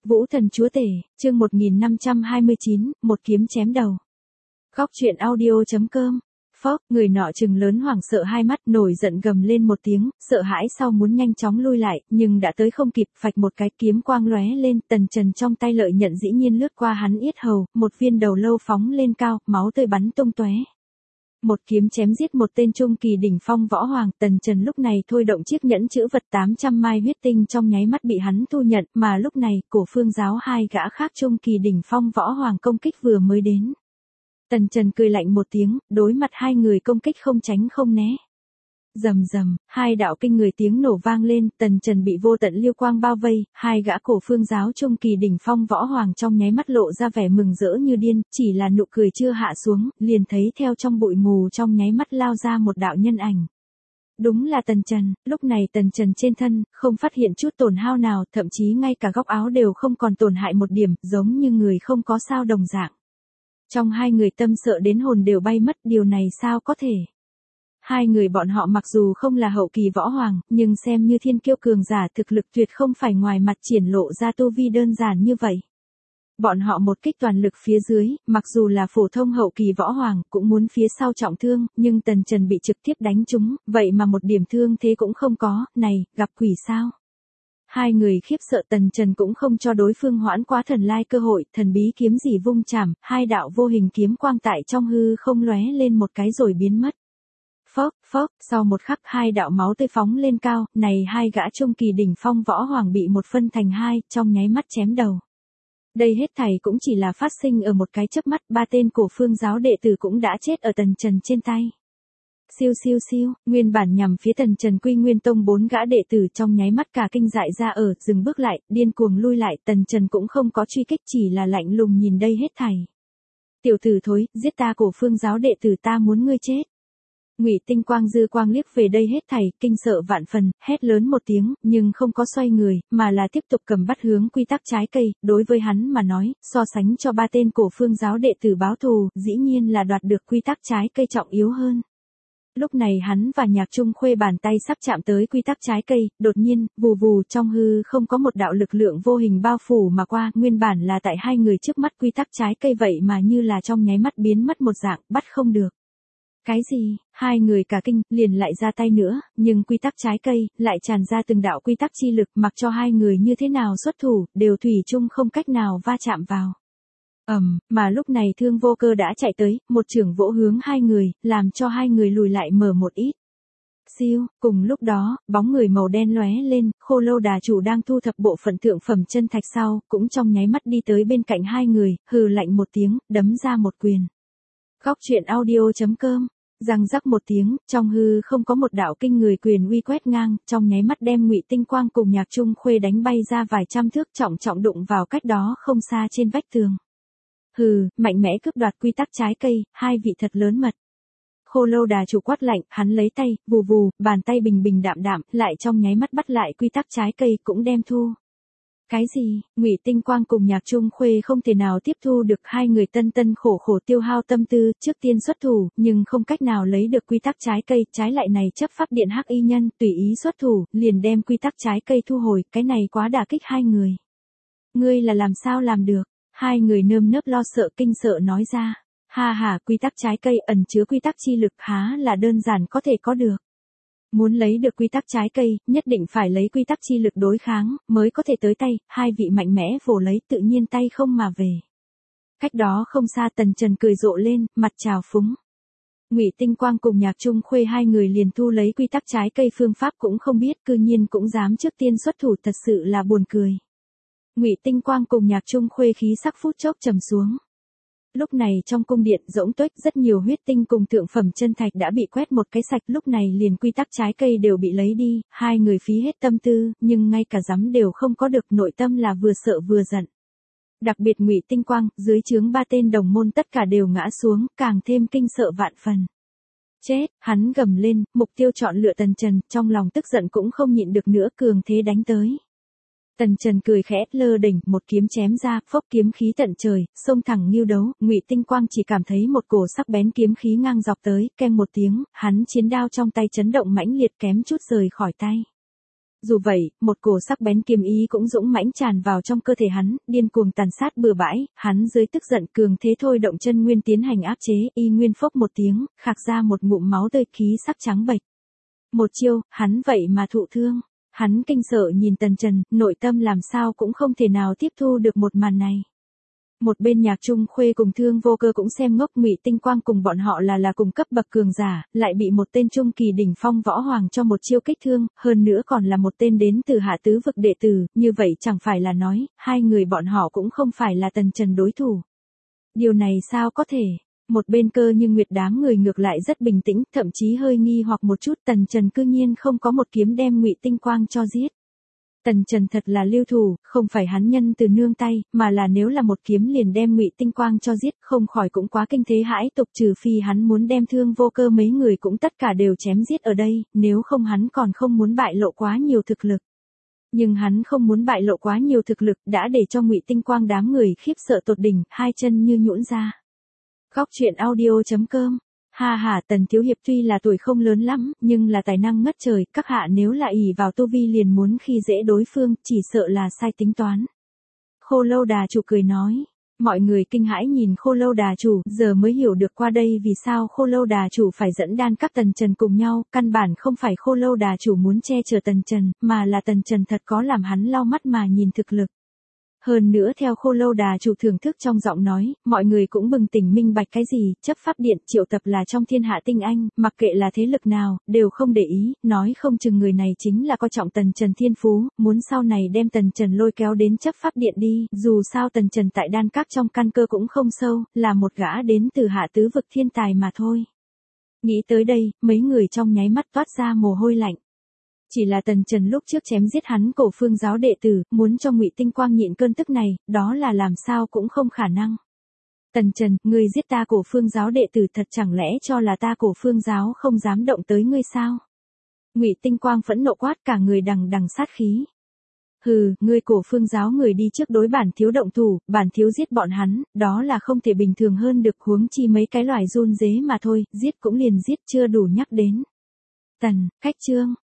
Vũ thần chúa tể, chương 1529, một kiếm chém đầu. Góc truyện audio.com. Phốc, người nọ trừng lớn hoảng sợ hai mắt, nổi giận gầm lên một tiếng, sợ hãi sau muốn nhanh chóng lui lại, nhưng đã tới không kịp, phạch một cái kiếm quang lóe lên, Tần Trần trong tay lợi nhận dĩ nhiên lướt qua hắn yết hầu, một viên đầu lâu phóng lên cao, máu tươi bắn tung tóe. Một kiếm chém giết một tên trung kỳ đỉnh phong võ hoàng, Tần Trần lúc này thôi động chiếc nhẫn chữ vật 800 mai huyết tinh trong nháy mắt bị hắn thu nhận, mà lúc này, Cổ Phương giáo hai gã khác trung kỳ đỉnh phong võ hoàng công kích vừa mới đến. Tần Trần cười lạnh một tiếng, đối mặt hai người công kích không tránh không né. Rầm rầm, hai đạo kinh người tiếng nổ vang lên, Tần Trần bị vô tận liêu quang bao vây, hai gã Cổ Phương giáo trung kỳ đỉnh phong võ hoàng trong nháy mắt lộ ra vẻ mừng rỡ như điên, chỉ là nụ cười chưa hạ xuống, liền thấy theo trong bụi mù trong nháy mắt lao ra một đạo nhân ảnh. Đúng là Tần Trần, lúc này Tần Trần trên thân, không phát hiện chút tổn hao nào, thậm chí ngay cả góc áo đều không còn tổn hại một điểm, giống như người không có sao đồng dạng. Trong hai người tâm sợ đến hồn đều bay mất, điều này sao có thể? Hai người bọn họ mặc dù không là hậu kỳ võ hoàng, nhưng xem như thiên kiêu cường giả thực lực tuyệt không phải ngoài mặt triển lộ ra tu vi đơn giản như vậy. Bọn họ một kích toàn lực phía dưới, mặc dù là phổ thông hậu kỳ võ hoàng, cũng muốn phía sau trọng thương, nhưng Tần Trần bị trực tiếp đánh trúng, vậy mà một điểm thương thế cũng không có, này, gặp quỷ sao? Hai người khiếp sợ, Tần Trần cũng không cho đối phương hoãn quá thần lai cơ hội, thần bí kiếm gì vung chảm, hai đạo vô hình kiếm quang tại trong hư không lóe lên một cái rồi biến mất. Phốc, phốc, sau một khắc hai đạo máu tươi phóng lên cao, này hai gã trung kỳ đỉnh phong võ hoàng bị một phân thành hai, trong nháy mắt chém đầu. Đây hết thảy cũng chỉ là phát sinh ở một cái chớp mắt, ba tên Cổ Phương giáo đệ tử cũng đã chết ở Tần Trần trên tay. Siêu siêu siêu, nguyên bản nhằm phía Tần Trần Quy Nguyên Tông bốn gã đệ tử trong nháy mắt cả kinh dại ra ở, dừng bước lại, điên cuồng lui lại, Tần Trần cũng không có truy kích, chỉ là lạnh lùng nhìn đây hết thảy. Tiểu tử thối, giết ta Cổ Phương giáo đệ tử, ta muốn ngươi chết. Ngụy Tinh Quang dư quang liếc về đây hết thảy, kinh sợ vạn phần, hét lớn một tiếng, nhưng không có xoay người, mà là tiếp tục cầm bắt hướng quy tắc trái cây, đối với hắn mà nói, so sánh cho ba tên Cổ Phương giáo đệ tử báo thù, dĩ nhiên là đoạt được quy tắc trái cây trọng yếu hơn. Lúc này hắn và Nhạc Trung Khuê bàn tay sắp chạm tới quy tắc trái cây, đột nhiên, vù vù trong hư không có một đạo lực lượng vô hình bao phủ mà qua, nguyên bản là tại hai người trước mắt quy tắc trái cây vậy mà như là trong nháy mắt biến mất một dạng, bắt không được. Cái gì? Hai người cả kinh, liền lại ra tay nữa, nhưng quy tắc trái cây, lại tràn ra từng đạo quy tắc chi lực, mặc cho hai người như thế nào xuất thủ, đều thủy chung không cách nào va chạm vào. Mà lúc này Thương Vô Cơ đã chạy tới, một chưởng vỗ hướng hai người, làm cho hai người lùi lại mở một ít. Siêu, cùng lúc đó, bóng người màu đen lóe lên, Khô Lâu Đà chủ đang thu thập bộ phận thượng phẩm chân thạch sau, cũng trong nháy mắt đi tới bên cạnh hai người, hừ lạnh một tiếng, đấm ra một quyền. Góc truyện audio.com. Răng rắc một tiếng, trong hư không có một đạo kinh người quyền uy quét ngang, trong nháy mắt đem Ngụy Tinh Quang cùng Nhạc Trung Khuê đánh bay ra vài trăm thước, trọng trọng đụng vào cách đó không xa trên vách tường. Hừ, mạnh mẽ cướp đoạt quy tắc trái cây, hai vị thật lớn mật. Khô Lâu Đà chủ quát lạnh, hắn lấy tay, vù vù, bàn tay bình bình đạm đạm, lại trong nháy mắt bắt lại quy tắc trái cây cũng đem thu. Cái gì? Ngụy Tinh Quang cùng Nhạc Trung Khuê không thể nào tiếp thu được, hai người tân tân khổ khổ tiêu hao tâm tư, trước tiên xuất thủ, nhưng không cách nào lấy được quy tắc trái cây, trái lại này chấp pháp điện hắc y nhân, tùy ý xuất thủ, liền đem quy tắc trái cây thu hồi, cái này quá đả kích hai người. Ngươi là làm sao làm được? Hai người nơm nớp lo sợ kinh sợ nói ra. Ha ha, quy tắc trái cây ẩn chứa quy tắc chi lực há là đơn giản có thể có được. Muốn lấy được quy tắc trái cây, nhất định phải lấy quy tắc chi lực đối kháng, mới có thể tới tay, hai vị mạnh mẽ vồ lấy tự nhiên tay không mà về. Cách đó không xa Tần Trần cười rộ lên, mặt trào phúng. Ngụy Tinh Quang cùng Nhạc Trung Khuê hai người liền thu lấy quy tắc trái cây phương pháp cũng không biết, cư nhiên cũng dám trước tiên xuất thủ, thật sự là buồn cười. Ngụy Tinh Quang cùng Nhạc Trung Khuê khí sắc phút chốc trầm xuống. Lúc này trong cung điện rỗng tuếch, rất nhiều huyết tinh cùng thượng phẩm chân thạch đã bị quét một cái sạch, lúc này liền quy tắc trái cây đều bị lấy đi, hai người phí hết tâm tư, nhưng ngay cả dám đều không có được, nội tâm là vừa sợ vừa giận. Đặc biệt Ngụy Tinh Quang, dưới trướng ba tên đồng môn tất cả đều ngã xuống, càng thêm kinh sợ vạn phần. Chết, hắn gầm lên, mục tiêu chọn lựa Tần Trần, trong lòng tức giận cũng không nhịn được nữa, cường thế đánh tới. Tần Trần cười khẽ, lơ đỉnh, một kiếm chém ra, phốc kiếm khí tận trời, xông thẳng nghêu đấu, Ngụy Tinh Quang chỉ cảm thấy một cổ sắc bén kiếm khí ngang dọc tới, keng một tiếng, hắn chiến đao trong tay chấn động mãnh liệt kém chút rời khỏi tay. Dù vậy, một cổ sắc bén kiếm ý cũng dũng mãnh tràn vào trong cơ thể hắn, điên cuồng tàn sát bừa bãi, hắn dưới tức giận cường thế thôi động chân nguyên tiến hành áp chế, y nguyên phốc một tiếng, khạc ra một ngụm máu tươi, khí sắc trắng bệch. Một chiêu, hắn vậy mà thụ thương. Hắn kinh sợ nhìn Tần Trần, nội tâm làm sao cũng không thể nào tiếp thu được một màn này. Một bên Nhạc Trung Khuê cùng Thương Vô Cơ cũng xem ngốc, Ngụy Tinh Quang cùng bọn họ là cùng cấp bậc cường giả, lại bị một tên trung kỳ đỉnh phong võ hoàng cho một chiêu kích thương, hơn nữa còn là một tên đến từ hạ tứ vực đệ tử, như vậy chẳng phải là nói, hai người bọn họ cũng không phải là Tần Trần đối thủ. Điều này sao có thể? Một bên Cơ Như Nguyệt đám người ngược lại rất bình tĩnh, thậm chí hơi nghi hoặc một chút, Tần Trần cư nhiên không có một kiếm đem Ngụy Tinh Quang cho giết. Tần Trần thật là lưu thủ, không phải hắn nhân từ nương tay, mà là nếu là một kiếm liền đem Ngụy Tinh Quang cho giết, không khỏi cũng quá kinh thế hãi tục, trừ phi hắn muốn đem Thương Vô Cơ mấy người cũng tất cả đều chém giết ở đây, nếu không hắn còn không muốn bại lộ quá nhiều thực lực. Nhưng hắn không muốn bại lộ quá nhiều thực lực, đã để cho Ngụy Tinh Quang đám người khiếp sợ tột đỉnh, hai chân như nhũn ra. Góc truyện audio.com. Ha ha, Tần Thiếu Hiệp tuy là tuổi không lớn lắm, nhưng là tài năng ngất trời, các hạ nếu là ỷ vào tu vi liền muốn khi dễ đối phương, chỉ sợ là sai tính toán. Khô Lâu Đà chủ cười nói. Mọi người kinh hãi nhìn Khô Lâu Đà chủ, giờ mới hiểu được qua đây vì sao Khô Lâu Đà chủ phải dẫn đan các Tần Trần cùng nhau, căn bản không phải Khô Lâu Đà chủ muốn che chở Tần Trần, mà là Tần Trần thật có làm hắn lau mắt mà nhìn thực lực. Hơn nữa theo Khô Lâu Đà chủ thưởng thức trong giọng nói, mọi người cũng bừng tỉnh minh bạch cái gì, chấp pháp điện triệu tập là trong thiên hạ tinh anh, mặc kệ là thế lực nào, đều không để ý, nói không chừng người này chính là coi trọng Tần Trần thiên phú, muốn sau này đem Tần Trần lôi kéo đến chấp pháp điện đi, dù sao Tần Trần tại đan các trong căn cơ cũng không sâu, là một gã đến từ hạ tứ vực thiên tài mà thôi. Nghĩ tới đây, mấy người trong nháy mắt toát ra mồ hôi lạnh. Chỉ là Tần Trần lúc trước chém giết hắn Cổ Phương giáo đệ tử, muốn cho Ngụy Tinh Quang nhịn cơn tức này, đó là làm sao cũng không khả năng. Tần Trần, ngươi giết ta Cổ Phương giáo đệ tử, thật chẳng lẽ cho là ta Cổ Phương giáo không dám động tới ngươi sao? Ngụy Tinh Quang phẫn nộ quát, cả người đằng đằng sát khí. Hừ, ngươi Cổ Phương giáo người đi trước đối bản thiếu động thủ, bản thiếu giết bọn hắn, đó là không thể bình thường hơn được, huống chi mấy cái loài run rế mà thôi, giết cũng liền giết, chưa đủ nhắc đến. Tần, cách chương.